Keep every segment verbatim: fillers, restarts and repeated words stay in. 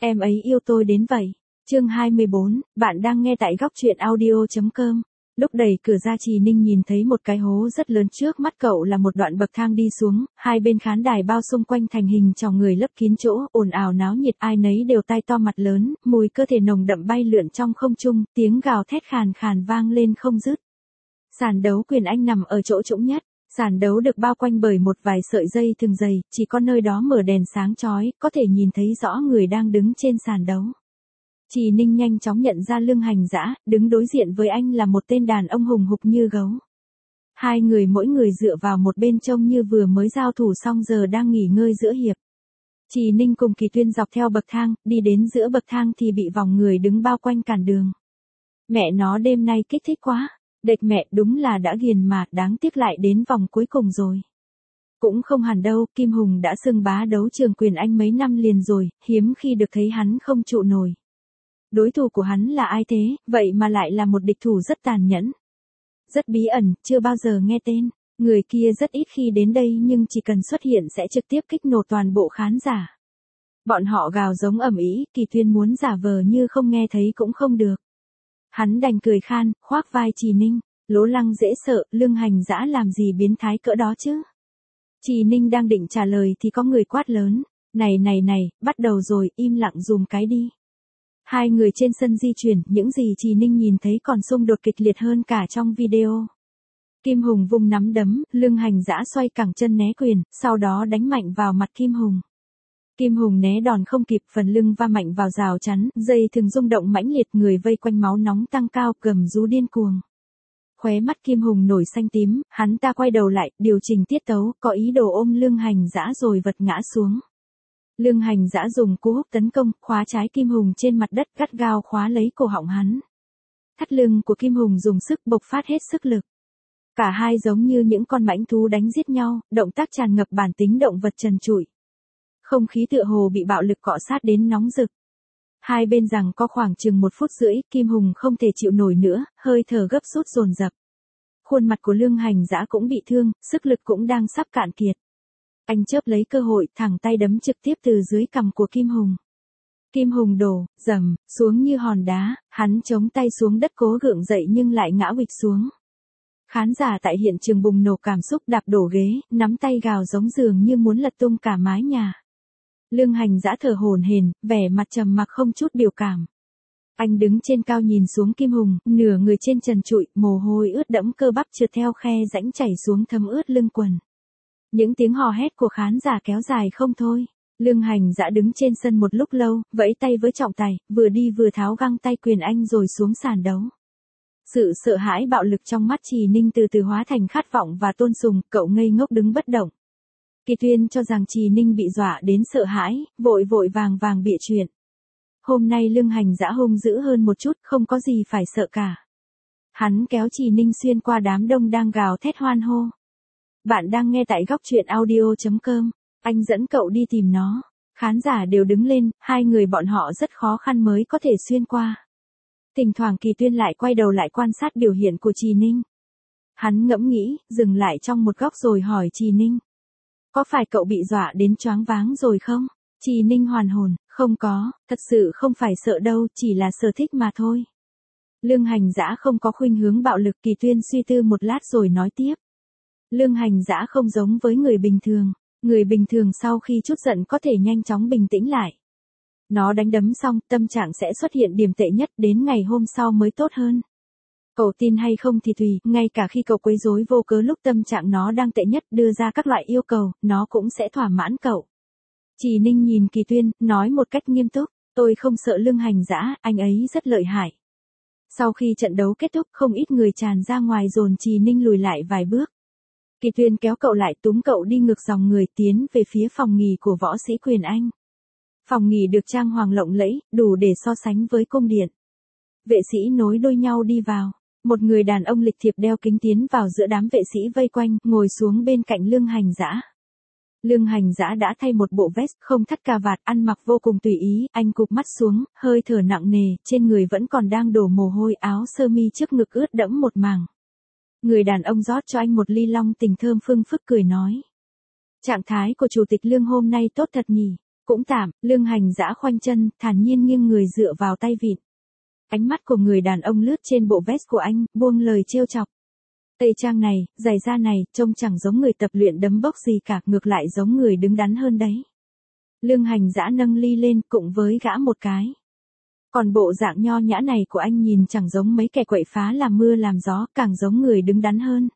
Em ấy yêu tôi đến vậy. Chương hai mươi bốn, bạn đang nghe tại góc truyện audio chấm com. Lúc đẩy cửa ra Trì Ninh nhìn thấy một cái hố rất lớn trước mắt cậu là một đoạn bậc thang đi xuống, hai bên khán đài bao xung quanh thành hình tròng người lấp kín chỗ, ồn ào náo nhiệt, ai nấy đều tai to mặt lớn, mùi cơ thể nồng đậm bay lượn trong không trung, tiếng gào thét khàn khàn vang lên không dứt. Sàn đấu quyền Anh nằm ở chỗ trũng nhất. Sàn đấu được bao quanh bởi một vài sợi dây thừng dày, chỉ có nơi đó mở đèn sáng chói, có thể nhìn thấy rõ người đang đứng trên sàn đấu. Trì Ninh nhanh chóng nhận ra Lương Hành Dã, đứng đối diện với anh là một tên đàn ông hùng hục như gấu. Hai người mỗi người dựa vào một bên trông như vừa mới giao thủ xong giờ đang nghỉ ngơi giữa hiệp. Trì Ninh cùng Kỳ Tuyên dọc theo bậc thang, đi đến giữa bậc thang thì bị vòng người đứng bao quanh cản đường. Mẹ nó đêm nay kích thích quá. Đệt mẹ đúng là đã ghiền mà, đáng tiếc lại đến vòng cuối cùng rồi. Cũng không hẳn đâu, Kim Hùng đã xưng bá đấu trường quyền Anh mấy năm liền rồi, hiếm khi được thấy hắn không trụ nổi. Đối thủ của hắn là ai thế, vậy mà lại là một địch thủ rất tàn nhẫn. Rất bí ẩn, chưa bao giờ nghe tên, người kia rất ít khi đến đây nhưng chỉ cần xuất hiện sẽ trực tiếp kích nổ toàn bộ khán giả. Bọn họ gào giống ầm ĩ, Kỳ Tuyên muốn giả vờ như không nghe thấy cũng không được. Hắn đành cười khan, khoác vai Trì Ninh, lố lăng dễ sợ, Lương Hành Dã làm gì biến thái cỡ đó chứ. Trì Ninh đang định trả lời thì có người quát lớn, này này này, bắt đầu rồi, im lặng dùm cái đi. Hai người trên sân di chuyển, những gì Trì Ninh nhìn thấy còn xung đột kịch liệt hơn cả trong video. Kim Hùng vung nắm đấm, Lương Hành Dã xoay cẳng chân né quyền, sau đó đánh mạnh vào mặt Kim Hùng. Kim Hùng né đòn không kịp, phần lưng va mạnh vào rào chắn, dây thừng rung động mãnh liệt, người vây quanh máu nóng tăng cao, gầm rú điên cuồng. Khóe mắt Kim Hùng nổi xanh tím, hắn ta quay đầu lại, điều chỉnh tiết tấu, có ý đồ ôm Lương Hành Dã rồi vật ngã xuống. Lương Hành Dã dùng cú húc tấn công, khóa trái Kim Hùng trên mặt đất, gắt gao khóa lấy cổ họng hắn. Thắt lưng của Kim Hùng dùng sức bộc phát hết sức lực. Cả hai giống như những con mãnh thú đánh giết nhau, động tác tràn ngập bản tính động vật trần trụi. Không khí tựa hồ bị bạo lực cọ sát đến nóng rực. Hai bên giằng co khoảng chừng một phút rưỡi, Kim Hùng không thể chịu nổi nữa, hơi thở gấp rút dồn dập. Khuôn mặt của Lương Hành Dã cũng bị thương, sức lực cũng đang sắp cạn kiệt. Anh chớp lấy cơ hội, thẳng tay đấm trực tiếp từ dưới cằm của Kim Hùng. Kim Hùng đổ, rầm, xuống như hòn đá, hắn chống tay xuống đất cố gượng dậy nhưng lại ngã huỵch xuống. Khán giả tại hiện trường bùng nổ cảm xúc, đạp đổ ghế, nắm tay gào giống dường như muốn lật tung cả mái nhà. Lương Hành Dã thở hổn hển, vẻ mặt trầm mặc không chút biểu cảm. Anh đứng trên cao nhìn xuống Kim Hùng, nửa người trên trần trụi, mồ hôi ướt đẫm cơ bắp trượt theo khe rãnh chảy xuống thấm ướt lưng quần. Những tiếng hò hét của khán giả kéo dài không thôi. Lương Hành Dã đứng trên sân một lúc lâu, vẫy tay với trọng tài, vừa đi vừa tháo găng tay quyền Anh rồi xuống sàn đấu. Sự sợ hãi bạo lực trong mắt Trì Ninh từ từ hóa thành khát vọng và tôn sùng, cậu ngây ngốc đứng bất động. Kỳ Tuyên cho rằng Trì Ninh bị dọa đến sợ hãi, vội vội vàng vàng bịa chuyện. Hôm nay Lương Hành Dã hung dữ hơn một chút, không có gì phải sợ cả. Hắn kéo Trì Ninh xuyên qua đám đông đang gào thét hoan hô. Bạn đang nghe tại góc truyện audio chấm com, anh dẫn cậu đi tìm nó. Khán giả đều đứng lên, hai người bọn họ rất khó khăn mới có thể xuyên qua. Thỉnh thoảng Kỳ Tuyên lại quay đầu lại quan sát biểu hiện của Trì Ninh. Hắn ngẫm nghĩ, dừng lại trong một góc rồi hỏi Trì Ninh. Có phải cậu bị dọa đến choáng váng rồi không? Trì Ninh hoàn hồn, không có, thật sự không phải sợ đâu, chỉ là sở thích mà thôi. Lương Hành Dã không có khuynh hướng bạo lực. Kỳ Tuyên suy tư một lát rồi nói tiếp. Lương Hành Dã không giống với người bình thường, người bình thường sau khi chút giận có thể nhanh chóng bình tĩnh lại. Nó đánh đấm xong, tâm trạng sẽ xuất hiện điểm tệ nhất, đến ngày hôm sau mới tốt hơn. Cậu tin hay không thì tùy, ngay cả khi cậu quấy rối vô cớ lúc tâm trạng nó đang tệ nhất đưa ra các loại yêu cầu, nó cũng sẽ thỏa mãn cậu. Trì Ninh nhìn Kỳ Tuyên, nói một cách nghiêm túc, tôi không sợ Lương Hành Dã, anh ấy rất lợi hại. Sau khi trận đấu kết thúc, không ít người tràn ra ngoài dồn Trì Ninh lùi lại vài bước. Kỳ Tuyên kéo cậu lại, túm cậu đi ngược dòng người tiến về phía phòng nghỉ của võ sĩ quyền Anh. Phòng nghỉ được trang hoàng lộng lẫy, đủ để so sánh với cung điện. Vệ sĩ nối đuôi nhau đi vào. Một người đàn ông lịch thiệp đeo kính tiến vào giữa đám vệ sĩ vây quanh, ngồi xuống bên cạnh Lương Hành Dã. Lương Hành Dã đã thay một bộ vest, không thắt cà vạt, ăn mặc vô cùng tùy ý, anh cụp mắt xuống, hơi thở nặng nề, trên người vẫn còn đang đổ mồ hôi, áo sơ mi trước ngực ướt đẫm một mảng. Người đàn ông rót cho anh một ly long tình thơm phưng phức cười nói. Trạng thái của Chủ tịch Lương hôm nay tốt thật nhỉ. Cũng tạm, Lương Hành Dã khoanh chân, thản nhiên nghiêng người dựa vào tay vịn. Ánh mắt của người đàn ông lướt trên bộ vest của anh, buông lời trêu chọc. Tây trang này, giày da này, trông chẳng giống người tập luyện đấm bốc gì cả, ngược lại giống người đứng đắn hơn đấy. Lương Hành Dã nâng ly lên, cùng với gã một cái. Còn bộ dạng nho nhã này của anh nhìn chẳng giống mấy kẻ quậy phá làm mưa làm gió, càng giống người đứng đắn hơn.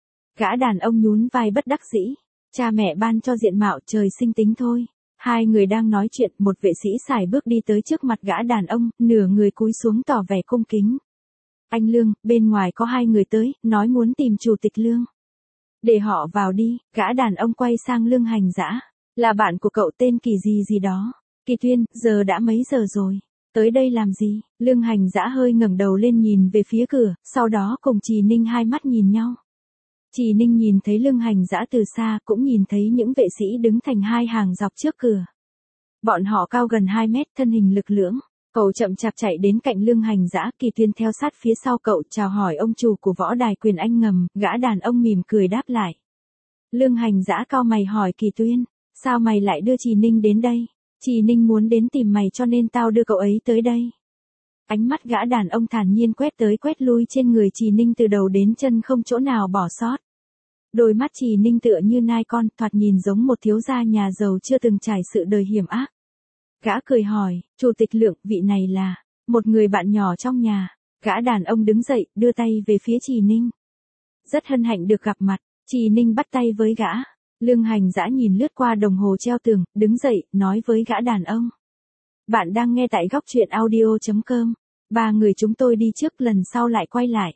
Gã đàn ông nhún vai bất đắc dĩ. Cha mẹ ban cho diện mạo, trời sinh tính thôi. Hai người đang nói chuyện, một vệ sĩ sải bước đi tới trước mặt gã đàn ông, nửa người cúi xuống tỏ vẻ cung kính. Anh Lương, bên ngoài có hai người tới, nói muốn tìm chủ tịch Lương. Để họ vào đi. Gã đàn ông quay sang Lương Hành Dã. Là bạn của cậu tên Kỳ gì gì đó. Kỳ Tuyên, giờ đã mấy giờ rồi? Tới đây làm gì? Lương Hành Dã hơi ngẩng đầu lên nhìn về phía cửa, sau đó cùng Trì Ninh hai mắt nhìn nhau. Trì Ninh nhìn thấy Lương Hành Dã từ xa, cũng nhìn thấy những vệ sĩ đứng thành hai hàng dọc trước cửa. Bọn họ cao gần hai mét, thân hình lực lưỡng. Cậu chậm chạp chạy đến cạnh Lương Hành Dã, Kỳ Tuyên theo sát phía sau cậu, chào hỏi ông chủ của võ đài Quyền Anh ngầm, gã đàn ông mỉm cười đáp lại. Lương Hành Dã cau mày hỏi Kỳ Tuyên, sao mày lại đưa Trì Ninh đến đây? Trì Ninh muốn đến tìm mày cho nên tao đưa cậu ấy tới đây. Ánh mắt gã đàn ông thản nhiên quét tới quét lui trên người Trì Ninh từ đầu đến chân không chỗ nào bỏ sót. Đôi mắt Trì Ninh tựa như nai con, thoạt nhìn giống một thiếu gia nhà giàu chưa từng trải sự đời hiểm ác. Gã cười hỏi, chủ tịch Lượng, vị này là một người bạn nhỏ trong nhà. Gã đàn ông đứng dậy, đưa tay về phía Trì Ninh. Rất hân hạnh được gặp mặt. Trì Ninh bắt tay với gã. Lương Hành Dã nhìn lướt qua đồng hồ treo tường, đứng dậy, nói với gã đàn ông. Bạn đang nghe tại góc truyện audio chấm com. Ba người chúng tôi đi trước, lần sau lại quay lại.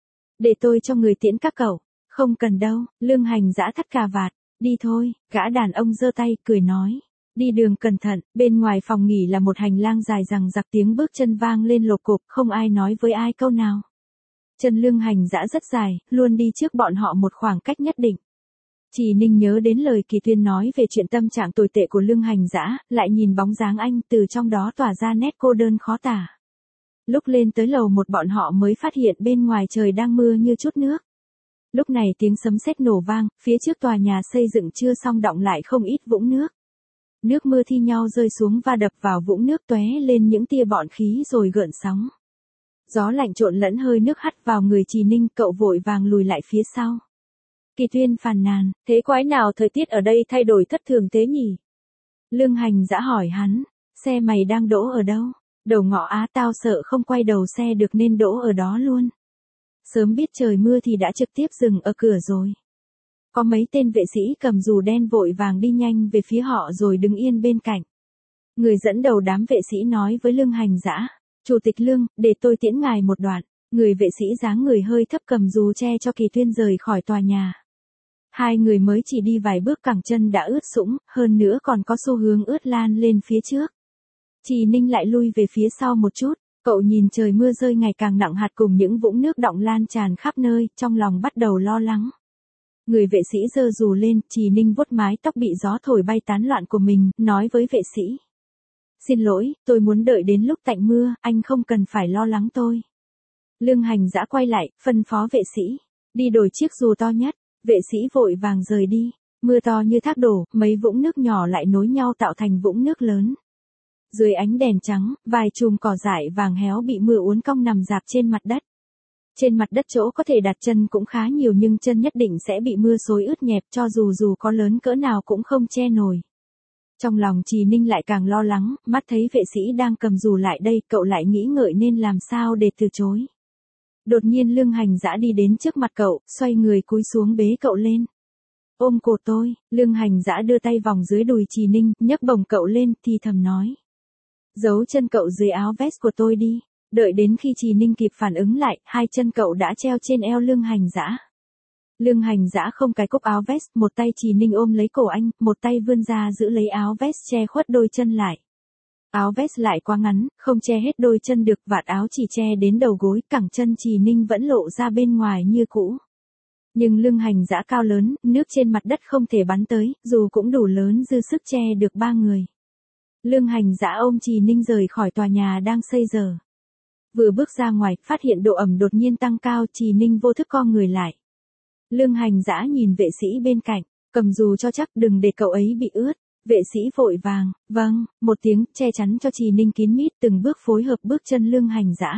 Để tôi cho người tiễn các cậu. Không cần đâu. Lương Hành Dã thắt cà vạt. Đi thôi. Gã đàn ông giơ tay, cười nói. Đi đường cẩn thận. Bên ngoài phòng nghỉ là một hành lang dài rằng rặc, tiếng bước chân vang lên lộp cộp, không ai nói với ai câu nào. Chân Lương Hành Dã rất dài, luôn đi trước bọn họ một khoảng cách nhất định. Trì Ninh nhớ đến lời Kỳ Tuyên nói về chuyện tâm trạng tồi tệ của Lương Hành Dã, lại nhìn bóng dáng anh, từ trong đó tỏa ra nét cô đơn khó tả. Lúc lên tới lầu một bọn họ mới phát hiện bên ngoài trời đang mưa như chút nước. Lúc này tiếng sấm sét nổ vang, phía trước tòa nhà xây dựng chưa xong đọng lại không ít vũng nước. Nước mưa thi nhau rơi xuống và đập vào vũng nước, tóe lên những tia bọt khí rồi gợn sóng. Gió lạnh trộn lẫn hơi nước hắt vào người Trì Ninh, cậu vội vàng lùi lại phía sau. Kỳ Tuyên phàn nàn, thế quái nào thời tiết ở đây thay đổi thất thường thế nhỉ? Lương Hành Dã hỏi hắn, xe mày đang đỗ ở đâu? Đầu ngõ á, tao sợ không quay đầu xe được nên đỗ ở đó luôn. Sớm biết trời mưa thì đã trực tiếp dừng ở cửa rồi. Có mấy tên vệ sĩ cầm dù đen vội vàng đi nhanh về phía họ rồi đứng yên bên cạnh. Người dẫn đầu đám vệ sĩ nói với Lương Hành Dã, Chủ tịch Lương, để tôi tiễn ngài một đoạn. Người vệ sĩ dáng người hơi thấp cầm dù che cho Kỳ Tuyên rời khỏi tòa nhà. Hai người mới chỉ đi vài bước cẳng chân đã ướt sũng, hơn nữa còn có xu hướng ướt lan lên phía trước. Trì Ninh lại lui về phía sau một chút, cậu nhìn trời mưa rơi ngày càng nặng hạt cùng những vũng nước đọng lan tràn khắp nơi, trong lòng bắt đầu lo lắng. Người vệ sĩ giơ dù lên, Trì Ninh vuốt mái tóc bị gió thổi bay tán loạn của mình, nói với vệ sĩ. Xin lỗi, tôi muốn đợi đến lúc tạnh mưa, anh không cần phải lo lắng tôi. Lương Hành Dã quay lại, phân phó vệ sĩ, đi đổi chiếc dù to nhất. Vệ sĩ vội vàng rời đi, mưa to như thác đổ, mấy vũng nước nhỏ lại nối nhau tạo thành vũng nước lớn. Dưới ánh đèn trắng, vài chùm cỏ dại vàng héo bị mưa uốn cong nằm rạp trên mặt đất. Trên mặt đất chỗ có thể đặt chân cũng khá nhiều nhưng chân nhất định sẽ bị mưa xối ướt nhẹp, cho dù dù có lớn cỡ nào cũng không che nổi. Trong lòng Trì Ninh lại càng lo lắng, mắt thấy vệ sĩ đang cầm dù lại đây, cậu lại nghĩ ngợi nên làm sao để từ chối. Đột nhiên Lương Hành Dã đi đến trước mặt cậu, xoay người cúi xuống bế cậu lên. Ôm cổ tôi. Lương Hành Dã đưa tay vòng dưới đùi Trì Ninh, nhấc bổng cậu lên, thì thầm nói. Giấu chân cậu dưới áo vest của tôi đi. Đợi đến khi Trì Ninh kịp phản ứng lại, hai chân cậu đã treo trên eo Lương Hành Dã. Lương Hành Dã không cài cúc áo vest, một tay Trì Ninh ôm lấy cổ anh, một tay vươn ra giữ lấy áo vest che khuất đôi chân lại. Áo vest lại quá ngắn, không che hết đôi chân được, vạt áo chỉ che đến đầu gối, cẳng chân Trì Ninh vẫn lộ ra bên ngoài như cũ. Nhưng Lương Hành Dã cao lớn, nước trên mặt đất không thể bắn tới, dù cũng đủ lớn dư sức che được ba người. Lương Hành Dã ôm Trì Ninh rời khỏi tòa nhà đang xây dở. Vừa bước ra ngoài, phát hiện độ ẩm đột nhiên tăng cao, Trì Ninh vô thức co người lại. Lương Hành Dã nhìn vệ sĩ bên cạnh, cầm dù cho chắc đừng để cậu ấy bị ướt. Vệ sĩ vội vàng, vâng, một tiếng, che chắn cho Trì Ninh kín mít, từng bước phối hợp bước chân Lương Hành Dã.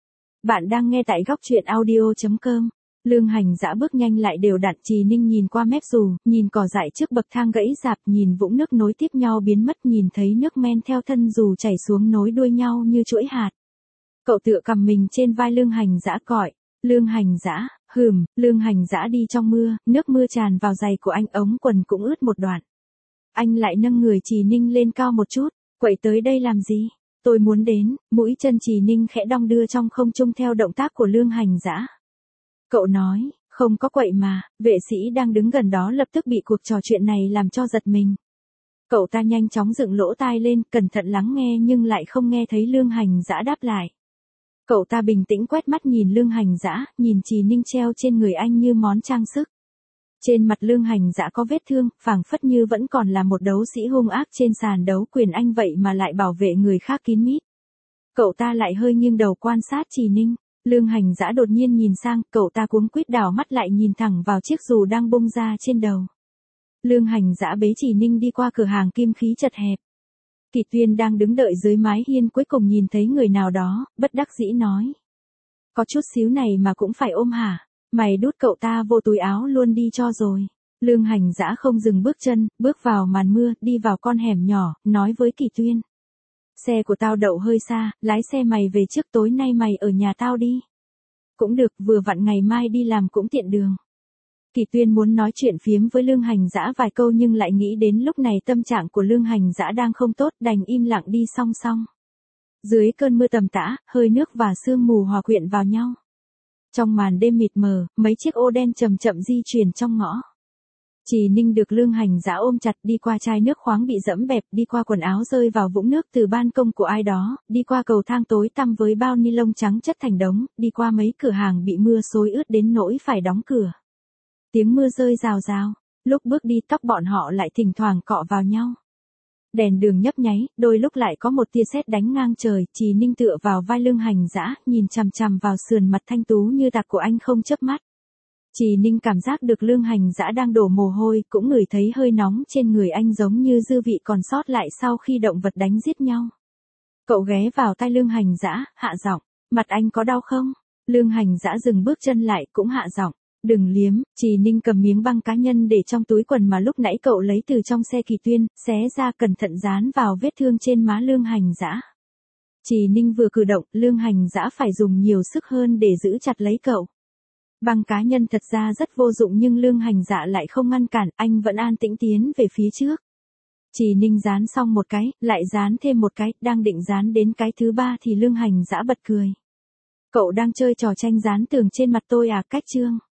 Bạn đang nghe tại góc truyện audio.com. Lương Hành Dã bước nhanh lại đều đặn, Trì Ninh nhìn qua mép dù, nhìn cỏ dại trước bậc thang gãy rạp, nhìn vũng nước nối tiếp nhau biến mất, nhìn thấy nước men theo thân dù chảy xuống nối đuôi nhau như chuỗi hạt. Cậu tựa cầm mình trên vai Lương Hành Dã gọi, Lương Hành Dã, hừm, Lương Hành Dã đi trong mưa, nước mưa tràn vào giày của anh, ống quần cũng ướt một đoạn. Anh lại nâng người Trì Ninh lên cao một chút, quậy tới đây làm gì? Tôi muốn đến, mũi chân Trì Ninh khẽ đong đưa trong không trung theo động tác của Lương Hành Dã. Cậu nói, không có quậy mà, vệ sĩ đang đứng gần đó lập tức bị cuộc trò chuyện này làm cho giật mình. Cậu ta nhanh chóng dựng lỗ tai lên, cẩn thận lắng nghe nhưng lại không nghe thấy Lương Hành Dã đáp lại. Cậu ta bình tĩnh quét mắt nhìn Lương Hành Dã, nhìn Trì Ninh treo trên người anh như món trang sức. Trên mặt Lương Hành Dã có vết thương, phảng phất như vẫn còn là một đấu sĩ hung ác trên sàn đấu quyền anh vậy mà lại bảo vệ người khác kín mít. Cậu ta lại hơi nghiêng đầu quan sát Trì Ninh. Lương Hành Dã đột nhiên nhìn sang, cậu ta cuống quýt đảo mắt lại nhìn thẳng vào chiếc dù đang bung ra trên đầu. Lương Hành Dã bế Trì Ninh đi qua cửa hàng kim khí chật hẹp. Kỳ Tuyên đang đứng đợi dưới mái hiên cuối cùng nhìn thấy người nào đó, bất đắc dĩ nói. Có chút xíu này mà cũng phải ôm hả? Mày đút cậu ta vô túi áo luôn đi cho rồi. Lương Hành Dã không dừng bước chân, bước vào màn mưa, đi vào con hẻm nhỏ, nói với Kỳ Tuyên. Xe của tao đậu hơi xa, lái xe mày về trước, tối nay mày ở nhà tao đi. Cũng được, vừa vặn ngày mai đi làm cũng tiện đường. Kỳ Tuyên muốn nói chuyện phiếm với Lương Hành Dã vài câu nhưng lại nghĩ đến lúc này tâm trạng của Lương Hành Dã đang không tốt, đành im lặng đi song song. Dưới cơn mưa tầm tã, hơi nước và sương mù hòa quyện vào nhau. Trong màn đêm mịt mờ, mấy chiếc ô đen chậm chậm di chuyển trong ngõ. Trì Ninh được Lương Hành Dã ôm chặt, đi qua chai nước khoáng bị dẫm bẹp, đi qua quần áo rơi vào vũng nước từ ban công của ai đó, đi qua cầu thang tối tăm với bao ni lông trắng chất thành đống, đi qua mấy cửa hàng bị mưa xối ướt đến nỗi phải đóng cửa. Tiếng mưa rơi rào rào, lúc bước đi tóc bọn họ lại thỉnh thoảng cọ vào nhau. Đèn đường nhấp nháy, đôi lúc lại có một tia sét đánh ngang trời, Trì Ninh tựa vào vai Lương Hành Dã, nhìn chằm chằm vào sườn mặt thanh tú như tạc của anh không chớp mắt. Trì Ninh cảm giác được Lương Hành Dã đang đổ mồ hôi, cũng ngửi thấy hơi nóng trên người anh giống như dư vị còn sót lại sau khi động vật đánh giết nhau. Cậu ghé vào tai Lương Hành Dã, hạ giọng, mặt anh có đau không? Lương Hành Dã dừng bước chân lại, cũng hạ giọng. Đừng liếm, Trì Ninh cầm miếng băng cá nhân để trong túi quần mà lúc nãy cậu lấy từ trong xe Kỳ Tuyên, xé ra cẩn thận dán vào vết thương trên má Lương Hành Dã. Trì Ninh vừa cử động, Lương Hành Dã phải dùng nhiều sức hơn để giữ chặt lấy cậu. Băng cá nhân thật ra rất vô dụng nhưng Lương Hành Dã lại không ngăn cản, anh vẫn an tĩnh tiến về phía trước. Trì Ninh dán xong một cái, lại dán thêm một cái, đang định dán đến cái thứ ba thì Lương Hành Dã bật cười. Cậu đang chơi trò tranh dán tường trên mặt tôi à, cách chương.